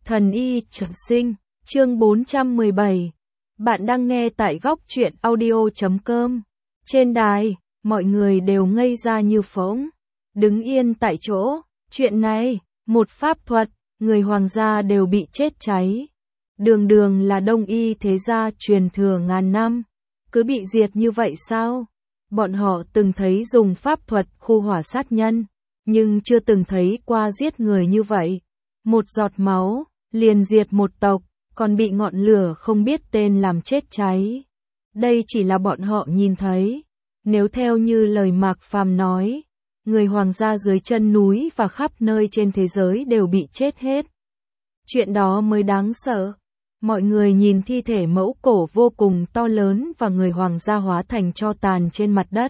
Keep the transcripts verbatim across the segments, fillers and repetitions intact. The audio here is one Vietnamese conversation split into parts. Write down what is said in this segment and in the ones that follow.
Thần y trường sinh, chương bốn trăm mười bảy. Bạn đang nghe tại góc truyện audio chấm com. Trên đài, mọi người đều ngây ra như phỗng, đứng yên tại chỗ. Chuyện này, một pháp thuật, người hoàng gia đều bị chết cháy. Đường đường là đông y thế gia truyền thừa ngàn năm, cứ bị diệt như vậy sao? Bọn họ từng thấy dùng pháp thuật khu hỏa sát nhân, nhưng chưa từng thấy qua giết người như vậy. Một giọt máu, liền diệt một tộc, còn bị ngọn lửa không biết tên làm chết cháy. Đây chỉ là bọn họ nhìn thấy. Nếu theo như lời Mạc Phàm nói, người hoàng gia dưới chân núi và khắp nơi trên thế giới đều bị chết hết. Chuyện đó mới đáng sợ. Mọi người nhìn thi thể mẫu cổ vô cùng to lớn và người hoàng gia hóa thành tro tàn trên mặt đất.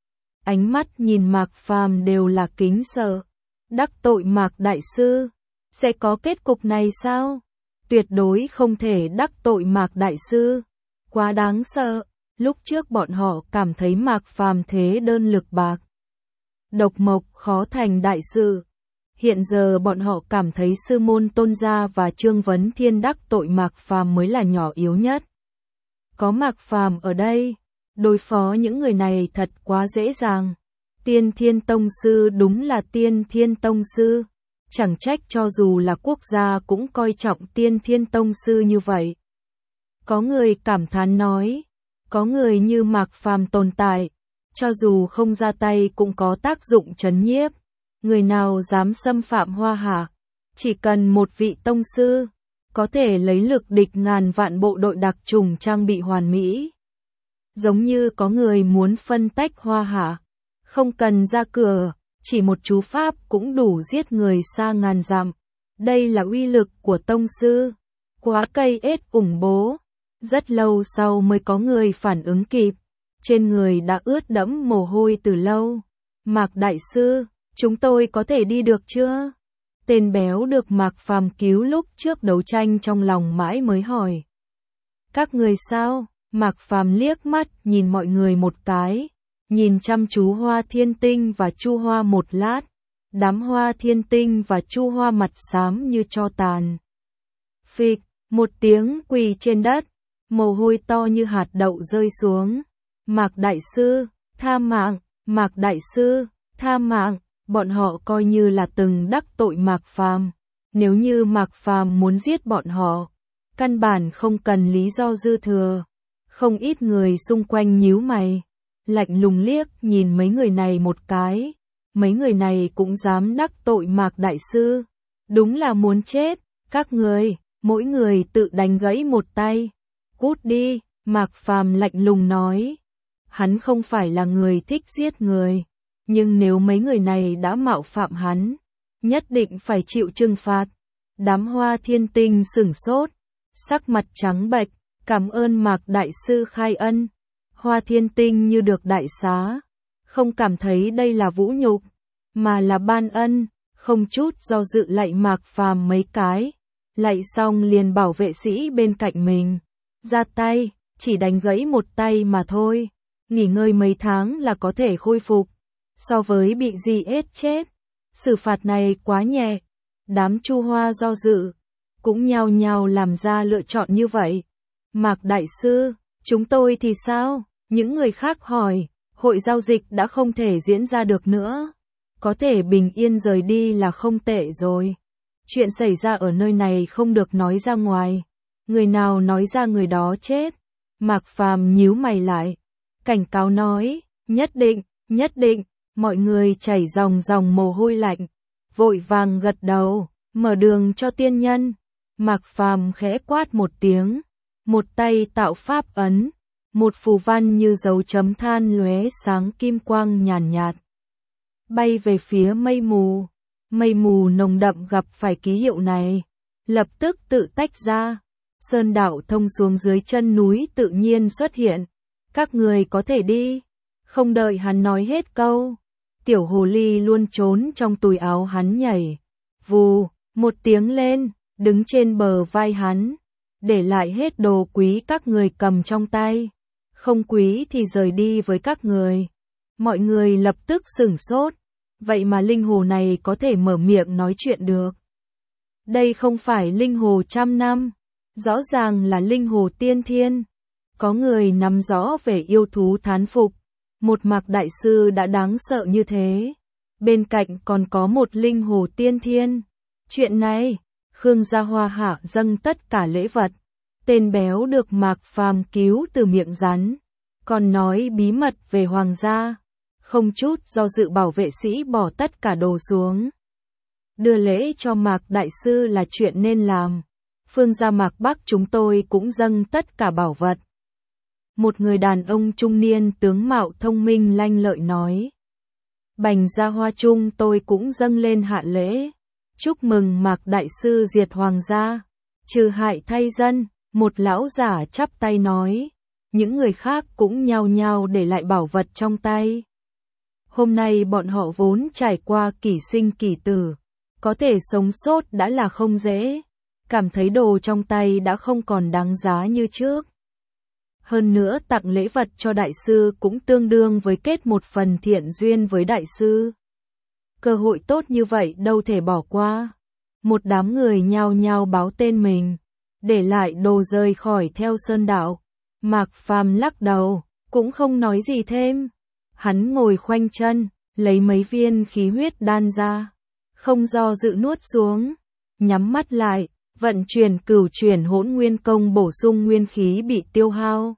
Ánh mắt nhìn Mạc Phàm đều là kính sợ. Đắc tội Mạc đại sư, sẽ có kết cục này sao? Tuyệt đối không thể đắc tội Mạc đại sư. Quá đáng sợ. Lúc trước bọn họ cảm thấy Mạc Phàm thế đơn lực bạc, độc mộc khó thành đại sự. Hiện giờ bọn họ cảm thấy sư môn Tôn gia và Trương Vấn Thiên đắc tội Mạc Phàm mới là nhỏ yếu nhất. Có Mạc Phàm ở đây, đối phó những người này thật quá dễ dàng. Tiên Thiên Tông sư đúng là Tiên Thiên Tông sư. Chẳng trách cho dù là quốc gia cũng coi trọng Tiên Thiên Tông sư như vậy. Có người cảm thán nói, có người như Mạc Phàm tồn tại, cho dù không ra tay cũng có tác dụng trấn nhiếp. Người nào dám xâm phạm Hoa Hạ, chỉ cần một vị tông sư, có thể lấy lực địch ngàn vạn bộ đội đặc chủng trang bị hoàn mỹ. Giống như có người muốn phân tách Hoa Hạ, không cần ra cửa, chỉ một chú pháp cũng đủ giết người xa ngàn dặm. Đây là uy lực của tông sư. Quá cây ết ủng bố. Rất lâu sau mới có người phản ứng kịp. Trên người đã ướt đẫm mồ hôi từ lâu. Mạc đại sư, chúng tôi có thể đi được chưa? Tên béo được Mạc Phàm cứu lúc trước đấu tranh trong lòng mãi mới hỏi. Các người sao? Mạc Phàm liếc mắt nhìn mọi người một cái. Nhìn chăm chú Hoa Thiên Tinh và Chu Hoa một lát. Đám Hoa Thiên Tinh và Chu Hoa mặt xám như tro tàn. Phịch, một tiếng quỳ trên đất. Mồ hôi to như hạt đậu rơi xuống. Mạc đại sư, tha mạng. Mạc đại sư, tha mạng. Bọn họ coi như là từng đắc tội Mạc Phàm. Nếu như Mạc Phàm muốn giết bọn họ, căn bản không cần lý do dư thừa. Không ít người xung quanh nhíu mày, lạnh lùng liếc nhìn mấy người này một cái. Mấy người này cũng dám đắc tội Mạc đại sư. Đúng là muốn chết. Các người, mỗi người tự đánh gãy một tay. Cút đi, Mạc Phàm lạnh lùng nói. Hắn không phải là người thích giết người, nhưng nếu mấy người này đã mạo phạm hắn, nhất định phải chịu trừng phạt. Đám Hoa Thiên Tinh sửng sốt, sắc mặt trắng bệch, cảm ơn Mạc đại sư khai ân. Hoa Thiên Tinh như được đại xá, không cảm thấy đây là vũ nhục, mà là ban ân, không chút do dự lạy Mạc Phàm mấy cái. Lạy xong liền bảo vệ sĩ bên cạnh mình ra tay, chỉ đánh gãy một tay mà thôi, nghỉ ngơi mấy tháng là có thể khôi phục. So với bị gì ết chết, xử phạt này quá nhẹ. Đám Chu Hoa do dự, cũng nhao nhao làm ra lựa chọn như vậy. Mạc đại sư, chúng tôi thì sao? Những người khác hỏi, hội giao dịch đã không thể diễn ra được nữa. Có thể bình yên rời đi là không tệ rồi. Chuyện xảy ra ở nơi này không được nói ra ngoài. Người nào nói ra người đó chết. Mạc Phàm nhíu mày lại, cảnh cáo nói, nhất định, nhất định. Mọi người chảy dòng dòng mồ hôi lạnh, vội vàng gật đầu, mở đường cho tiên nhân. Mạc Phàm khẽ quát một tiếng, một tay tạo pháp ấn, một phù văn như dấu chấm than lóe sáng kim quang nhàn nhạt, bay về phía mây mù. Mây mù nồng đậm gặp phải ký hiệu này, lập tức tự tách ra. Sơn đạo thông xuống dưới chân núi tự nhiên xuất hiện. Các người có thể đi. Không đợi hắn nói hết câu, tiểu hồ ly luôn trốn trong túi áo hắn nhảy, vù, một tiếng lên, đứng trên bờ vai hắn, để lại hết đồ quý các người cầm trong tay, không quý thì rời đi với các người. Mọi người lập tức sửng sốt, vậy mà linh hồ này có thể mở miệng nói chuyện được. Đây không phải linh hồ trăm năm, rõ ràng là linh hồ tiên thiên. Có người nắm rõ về yêu thú thán phục, một Mạc đại sư đã đáng sợ như thế. Bên cạnh còn có một linh hồ tiên thiên. Chuyện này, Khương Gia Hoa hạ dâng tất cả lễ vật. Tên béo được Mạc Phàm cứu từ miệng rắn, còn nói bí mật về hoàng gia, không chút do dự bảo vệ sĩ bỏ tất cả đồ xuống. Đưa lễ cho Mạc đại sư là chuyện nên làm. Phương gia Mạc Bắc chúng tôi cũng dâng tất cả bảo vật. Một người đàn ông trung niên tướng mạo thông minh lanh lợi nói. Bành Gia Hoa chung tôi cũng dâng lên hạ lễ. Chúc mừng Mạc đại sư diệt hoàng gia, trừ hại thay dân. Một lão giả chắp tay nói. Những người khác cũng nhao nhao để lại bảo vật trong tay. Hôm nay bọn họ vốn trải qua kỷ sinh kỷ tử, có thể sống sót đã là không dễ, cảm thấy đồ trong tay đã không còn đáng giá như trước. Hơn nữa tặng lễ vật cho đại sư cũng tương đương với kết một phần thiện duyên với đại sư. Cơ hội tốt như vậy đâu thể bỏ qua. Một đám người nhao nhao báo tên mình, để lại đồ rời khỏi theo sơn đạo. Mạc Phàm lắc đầu, cũng không nói gì thêm. Hắn ngồi khoanh chân, lấy mấy viên khí huyết đan ra, không do dự nuốt xuống, nhắm mắt lại, vận chuyển cửu chuyển hỗn nguyên công bổ sung nguyên khí bị tiêu hao.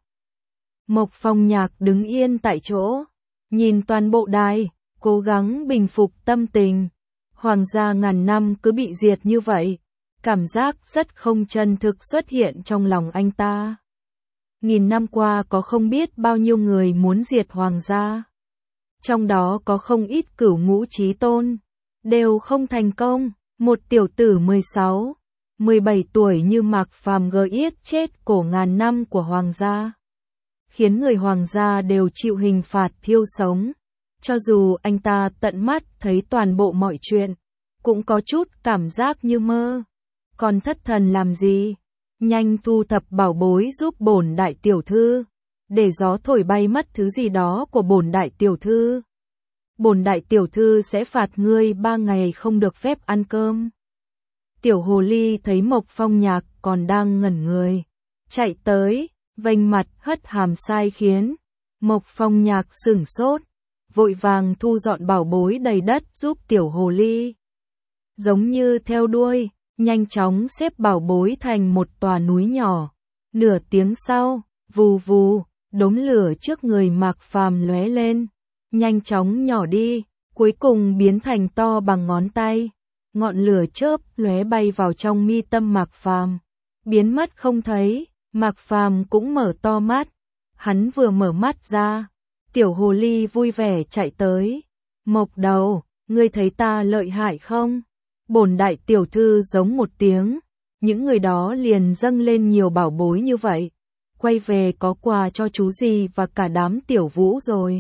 Mộc Phong Nhạc đứng yên tại chỗ, nhìn toàn bộ đài, cố gắng bình phục tâm tình. Hoàng gia ngàn năm cứ bị diệt như vậy, cảm giác rất không chân thực xuất hiện trong lòng anh ta. Nghìn năm qua có không biết bao nhiêu người muốn diệt hoàng gia. Trong đó có không ít cửu ngũ chí tôn, đều không thành công. Một tiểu tử mười sáu, mười bảy tuổi như Mạc Phàm gờ yết chết cổ ngàn năm của hoàng gia, khiến người hoàng gia đều chịu hình phạt thiêu sống. Cho dù anh ta tận mắt thấy toàn bộ mọi chuyện, cũng có chút cảm giác như mơ. Còn thất thần làm gì? Nhanh thu thập bảo bối giúp bổn đại tiểu thư, để gió thổi bay mất thứ gì đó của bổn đại tiểu thư. Bổn đại tiểu thư sẽ phạt ngươi ba ngày không được phép ăn cơm. Tiểu hồ ly thấy Mộc Phong Nhạc còn đang ngẩn người, chạy tới, vênh mặt hất hàm sai khiến. Mộc Phong Nhạc sửng sốt, vội vàng thu dọn bảo bối đầy đất giúp tiểu hồ ly. Giống như theo đuôi, nhanh chóng xếp bảo bối thành một tòa núi nhỏ. Nửa tiếng sau, vù vù, đống lửa trước người Mạc Phàm lóe lên, nhanh chóng nhỏ đi, cuối cùng biến thành to bằng ngón tay. Ngọn lửa chớp lóe bay vào trong mi tâm Mạc Phàm, biến mất không thấy. Mạc Phàm cũng mở to mắt. Hắn vừa mở mắt ra, tiểu hồ ly vui vẻ chạy tới. Mộc đầu, ngươi thấy ta lợi hại không? Bổn đại tiểu thư giống một tiếng, những người đó liền dâng lên nhiều bảo bối như vậy. Quay về có quà cho chú gì và cả đám tiểu vũ rồi.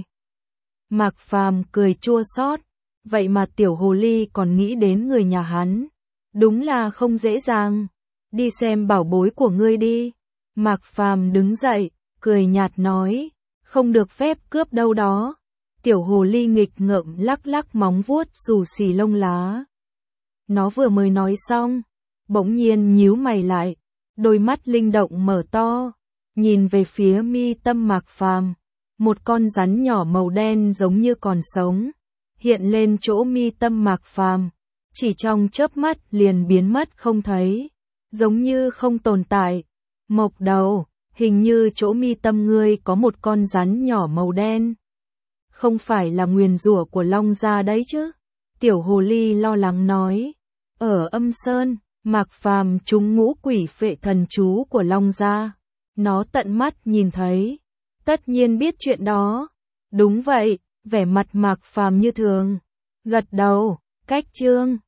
Mạc Phàm cười chua xót, vậy mà tiểu hồ ly còn nghĩ đến người nhà hắn. Đúng là không dễ dàng. Đi xem bảo bối của ngươi đi. Mạc Phàm đứng dậy, cười nhạt nói, không được phép cướp đâu đó. Tiểu hồ ly nghịch ngợm lắc lắc móng vuốt xù xì lông lá. Nó vừa mới nói xong, bỗng nhiên nhíu mày lại, đôi mắt linh động mở to, nhìn về phía mi tâm Mạc Phàm. Một con rắn nhỏ màu đen giống như còn sống, hiện lên chỗ mi tâm Mạc Phàm, chỉ trong chớp mắt liền biến mất không thấy, giống như không tồn tại. Mộc đầu, hình như chỗ mi tâm ngươi có một con rắn nhỏ màu đen. Không phải là nguyền rủa của Long gia đấy chứ? Tiểu hồ ly lo lắng nói. Ở Âm Sơn, Mạc Phàm trúng ngũ quỷ phệ thần chú của Long gia. Nó tận mắt nhìn thấy, tất nhiên biết chuyện đó. Đúng vậy, vẻ mặt Mạc Phàm như thường, gật đầu. Cách chương